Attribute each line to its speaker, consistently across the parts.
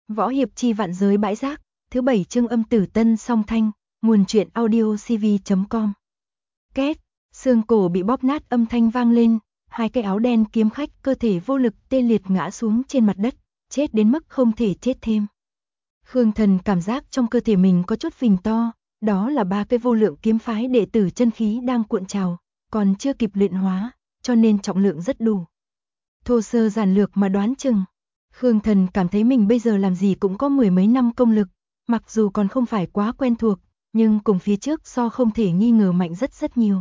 Speaker 1: Võ hiệp chi vạn giới bãi rác, thứ 7 chương âm tử Tân Song Thanh, nguồn truyện audiocv.com. Két, xương cổ bị bóp nát âm thanh vang lên, hai cái áo đen kiếm khách cơ thể vô lực tê liệt ngã xuống trên mặt đất, chết đến mức không thể chết thêm. Khương Thần cảm giác trong cơ thể mình có chút phình to, đó là ba cái vô lượng kiếm phái đệ tử chân khí đang cuộn trào, còn chưa kịp luyện hóa, cho nên trọng lượng rất đủ. Thô sơ giản lược mà đoán chừng, Khương Thần cảm thấy mình bây giờ làm gì cũng có mười mấy năm công lực, mặc dù còn không phải quá quen thuộc, nhưng cùng phía trước so không thể nghi ngờ mạnh rất nhiều.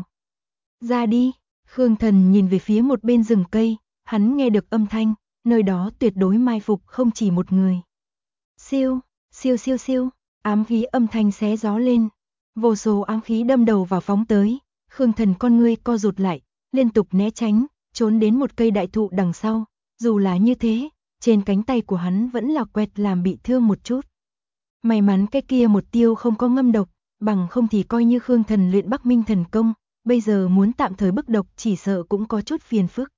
Speaker 1: Ra đi, Khương Thần nhìn về phía một bên rừng cây, hắn nghe được âm thanh, nơi đó tuyệt đối mai phục không chỉ một người. Siêu, siêu, ám khí âm thanh xé gió lên, vô số ám khí đâm đầu vào phóng tới, Khương Thần con ngươi co rụt lại, liên tục né tránh, trốn đến một cây đại thụ đằng sau, dù là như thế, trên cánh tay của hắn vẫn là quẹt làm bị thương một chút. May mắn cái kia một tiêu không có ngâm độc, bằng không thì coi như Khương Thần luyện Bắc Minh thần công, bây giờ muốn tạm thời bức độc chỉ sợ cũng có chút phiền phức.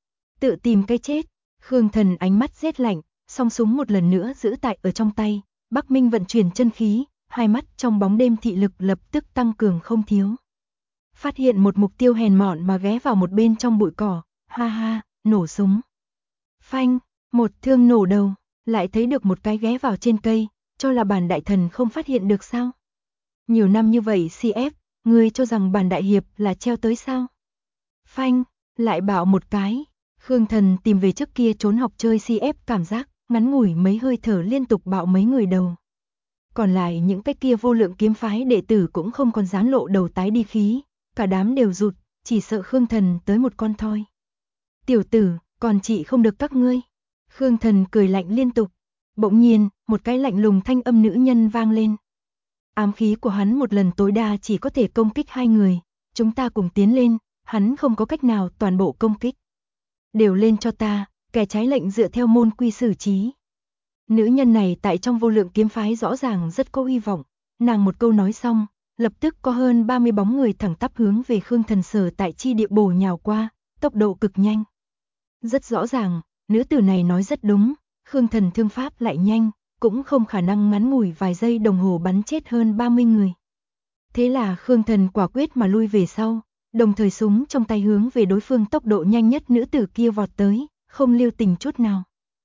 Speaker 1: Tự tìm cái chết, Khương Thần ánh mắt rét lạnh, song súng một lần nữa giữ tại ở trong tay, Bắc Minh vận chuyển chân khí, hai mắt trong bóng đêm thị lực lập tức tăng cường không thiếu. Phát hiện một mục tiêu hèn mọn mà ghé vào một bên trong bụi cỏ, ha ha, nổ súng. Phanh, một thương nổ đầu, lại thấy được một cái ghé vào trên cây, cho là bản đại thần không phát hiện được sao? Nhiều năm như vậy CF, ngươi cho rằng bản đại hiệp là treo tới sao? Phanh, lại bạo một cái, Khương Thần tìm về trước kia trốn học chơi CF cảm giác, ngắn ngủi mấy hơi thở liên tục bạo mấy người đầu. Còn lại những cái kia vô lượng kiếm phái đệ tử cũng không còn dám lộ đầu tái đi khí, cả đám đều rụt, chỉ sợ Khương Thần tới một con thoi. Tiểu tử, còn trị không được các ngươi. Khương Thần cười lạnh liên tục, bỗng nhiên, một cái lạnh lùng thanh âm nữ nhân vang lên. Ám khí của hắn một lần tối đa chỉ có thể công kích hai người, chúng ta cùng tiến lên, hắn không có cách nào toàn bộ công kích. Đều lên cho ta, kẻ trái lệnh dựa theo môn quy xử trí. Nữ nhân này tại trong vô lượng kiếm phái rõ ràng rất có hy vọng, nàng một câu nói xong, lập tức có hơn 30 bóng người thẳng tắp hướng về Khương Thần sở tại chi địa bổ nhào qua, tốc độ cực nhanh. Rất rõ ràng, nữ tử này nói rất đúng, Khương Thần thương pháp lại nhanh, cũng không khả năng ngắn ngủi vài giây đồng hồ bắn chết hơn 30 người. Thế là Khương Thần quả quyết mà lui về sau, đồng thời súng trong tay hướng về đối phương tốc độ nhanh nhất nữ tử kia vọt tới, không lưu tình chút nào.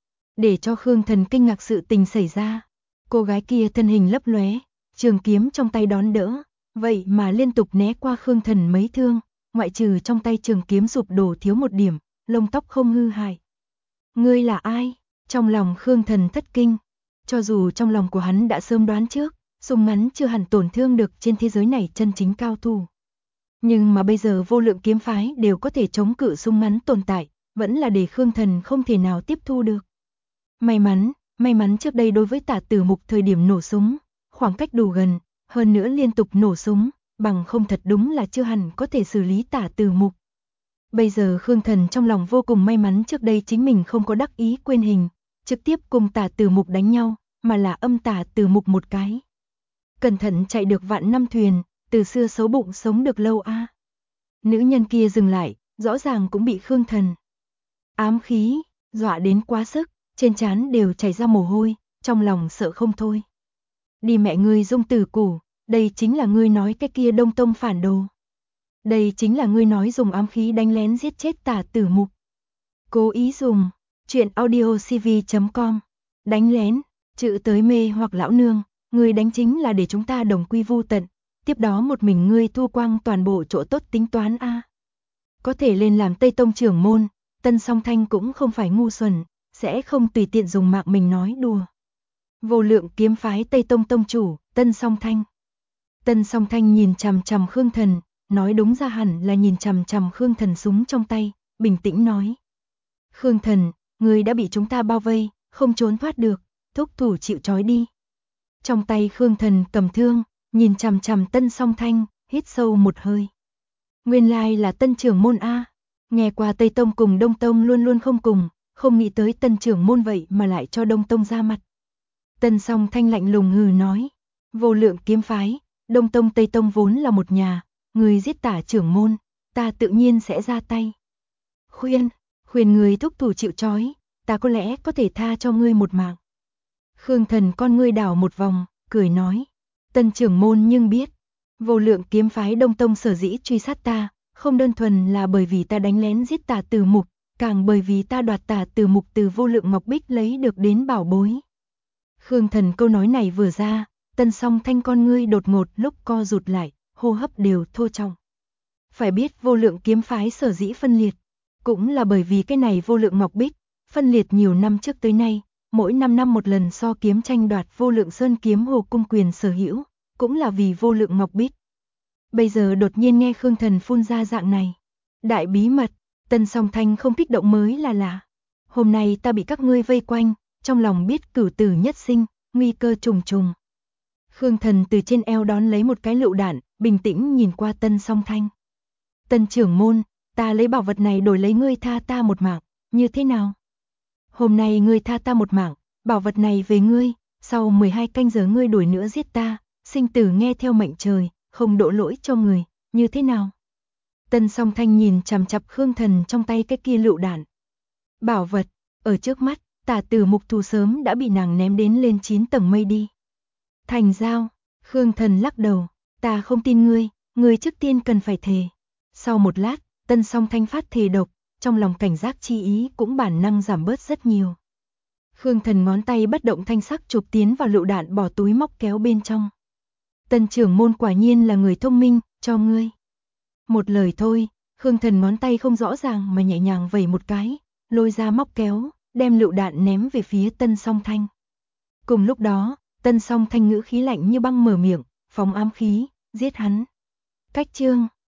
Speaker 1: Để cho Khương Thần kinh ngạc sự tình xảy ra, cô gái kia thân hình lấp lóe, trường kiếm trong tay đón đỡ, vậy mà liên tục né qua Khương Thần mấy thương, ngoại trừ trong tay trường kiếm sụp đổ thiếu một điểm, lông tóc không hư hại. Ngươi là ai? Trong lòng Khương Thần thất kinh, cho dù trong lòng của hắn đã sớm đoán trước, súng ngắn chưa hẳn tổn thương được trên thế giới này chân chính cao thủ. Nhưng mà bây giờ vô lượng kiếm phái đều có thể chống cự súng ngắn tồn tại, vẫn là để Khương Thần không thể nào tiếp thu được. May mắn trước đây đối với Tả Tử Mục thời điểm nổ súng, khoảng cách đủ gần, hơn nữa liên tục nổ súng, bằng không thật đúng là chưa hẳn có thể xử lý Tả Tử Mục. Bây giờ Khương Thần trong lòng vô cùng may mắn trước đây chính mình không có đắc ý quên hình, trực tiếp cùng Tả Tử Mục đánh nhau, mà là âm Tả Tử Mục một cái. Cẩn thận chạy được vạn năm thuyền, từ xưa xấu bụng sống được lâu a. Nữ nhân kia dừng lại, rõ ràng cũng bị Khương Thần ám khí dọa đến quá sức, trên trán đều chảy ra mồ hôi, trong lòng sợ không thôi. Đi mẹ ngươi Dung Tử Củ, đây chính là ngươi nói cái kia Đông Tông phản đồ. Đây chính là ngươi nói dùng ám khí đánh lén giết chết Tả Tử Mục. Cố ý dùng, truyện audiocv.com. Đánh lén, chữ tới mê hoặc lão nương, ngươi đánh chính là để chúng ta đồng quy vu tận, tiếp đó một mình ngươi thu quang toàn bộ chỗ tốt tính toán a. Có thể lên làm Tây Tông trưởng môn, Tân Song Thanh cũng không phải ngu xuẩn, sẽ không tùy tiện dùng mạng mình nói đùa. Vô lượng kiếm phái Tây Tông tông chủ, Tân Song Thanh. Tân Song Thanh nhìn chằm chằm Khương Thần, nói đúng ra hẳn là nhìn chằm chằm Khương Thần súng trong tay, bình tĩnh nói. Khương Thần, ngươi đã bị chúng ta bao vây, không trốn thoát được, thúc thủ chịu trói đi. Trong tay Khương Thần cầm thương, nhìn chằm chằm Tân Song Thanh, hít sâu một hơi. Nguyên lai là Tân trưởng môn a. Nghe qua Tây Tông cùng Đông Tông luôn luôn không cùng, không nghĩ tới Tân trưởng môn vậy mà lại cho Đông Tông ra mặt. Tân Song Thanh lạnh lùng hừ nói, vô lượng kiếm phái, Đông Tông Tây Tông vốn là một nhà, người giết Tả trưởng môn, ta tự nhiên sẽ ra tay. Khuyên người thúc thủ chịu trói, ta có lẽ có thể tha cho ngươi một mạng. Khương Thần con ngươi đảo một vòng, cười nói. Tân trưởng môn nhưng biết, Vô Lượng kiếm phái Đông Tông sở dĩ truy sát ta, không đơn thuần là bởi vì ta đánh lén giết Tả Từ Mục, càng bởi vì ta đoạt Tả Từ Mục từ Vô Lượng Ngọc Bích lấy được đến bảo bối. Khương Thần câu nói này vừa ra, Tân Song Thanh con ngươi đột ngột lúc co rụt lại, hô hấp đều thô trọng. Phải biết Vô Lượng kiếm phái sở dĩ phân liệt, cũng là bởi vì cái này Vô Lượng Ngọc Bích, phân liệt nhiều năm trước tới nay, mỗi 5 năm một lần so kiếm tranh đoạt Vô Lượng Sơn kiếm hồ cung quyền sở hữu, cũng là vì Vô Lượng Ngọc Bích. Bây giờ đột nhiên nghe Khương Thần phun ra dạng này, đại bí mật, Tân Song Thanh không kích động mới là lạ. Hôm nay ta bị các ngươi vây quanh, trong lòng biết cửu tử nhất sinh, nguy cơ trùng trùng. Khương Thần từ trên eo đón lấy một cái lựu đạn, bình tĩnh nhìn qua Tân Song Thanh. Tân trưởng môn, ta lấy bảo vật này đổi lấy ngươi tha ta một mạng, như thế nào? Hôm nay ngươi tha ta một mạng, bảo vật này về ngươi, sau 12 canh giờ ngươi đuổi nữa giết ta, sinh tử nghe theo mệnh trời, không đổ lỗi cho người, như thế nào? Tân Song Thanh nhìn chằm chằm Khương Thần trong tay cái kia lựu đạn. Bảo vật, ở trước mắt, Tả Tử Mục thù sớm đã bị nàng ném đến lên 9 tầng mây đi. Thành giao, Khương Thần lắc đầu, ta không tin ngươi trước tiên cần phải thề. Sau một lát, Tân Song Thanh phát thề độc, trong lòng cảnh giác chi ý cũng bản năng giảm bớt rất nhiều. Khương Thần ngón tay bất động thanh sắc chụp tiến vào lựu đạn bỏ túi móc kéo bên trong. Tân trưởng môn quả nhiên là người thông minh, cho ngươi. Một lời thôi, Khương Thần ngón tay không rõ ràng mà nhẹ nhàng vẩy một cái, lôi ra móc kéo, đem lựu đạn ném về phía Tân Song Thanh. Cùng lúc đó, Tân Song Thanh ngữ khí lạnh như băng mở miệng, phóng ám khí, giết hắn. Cách chương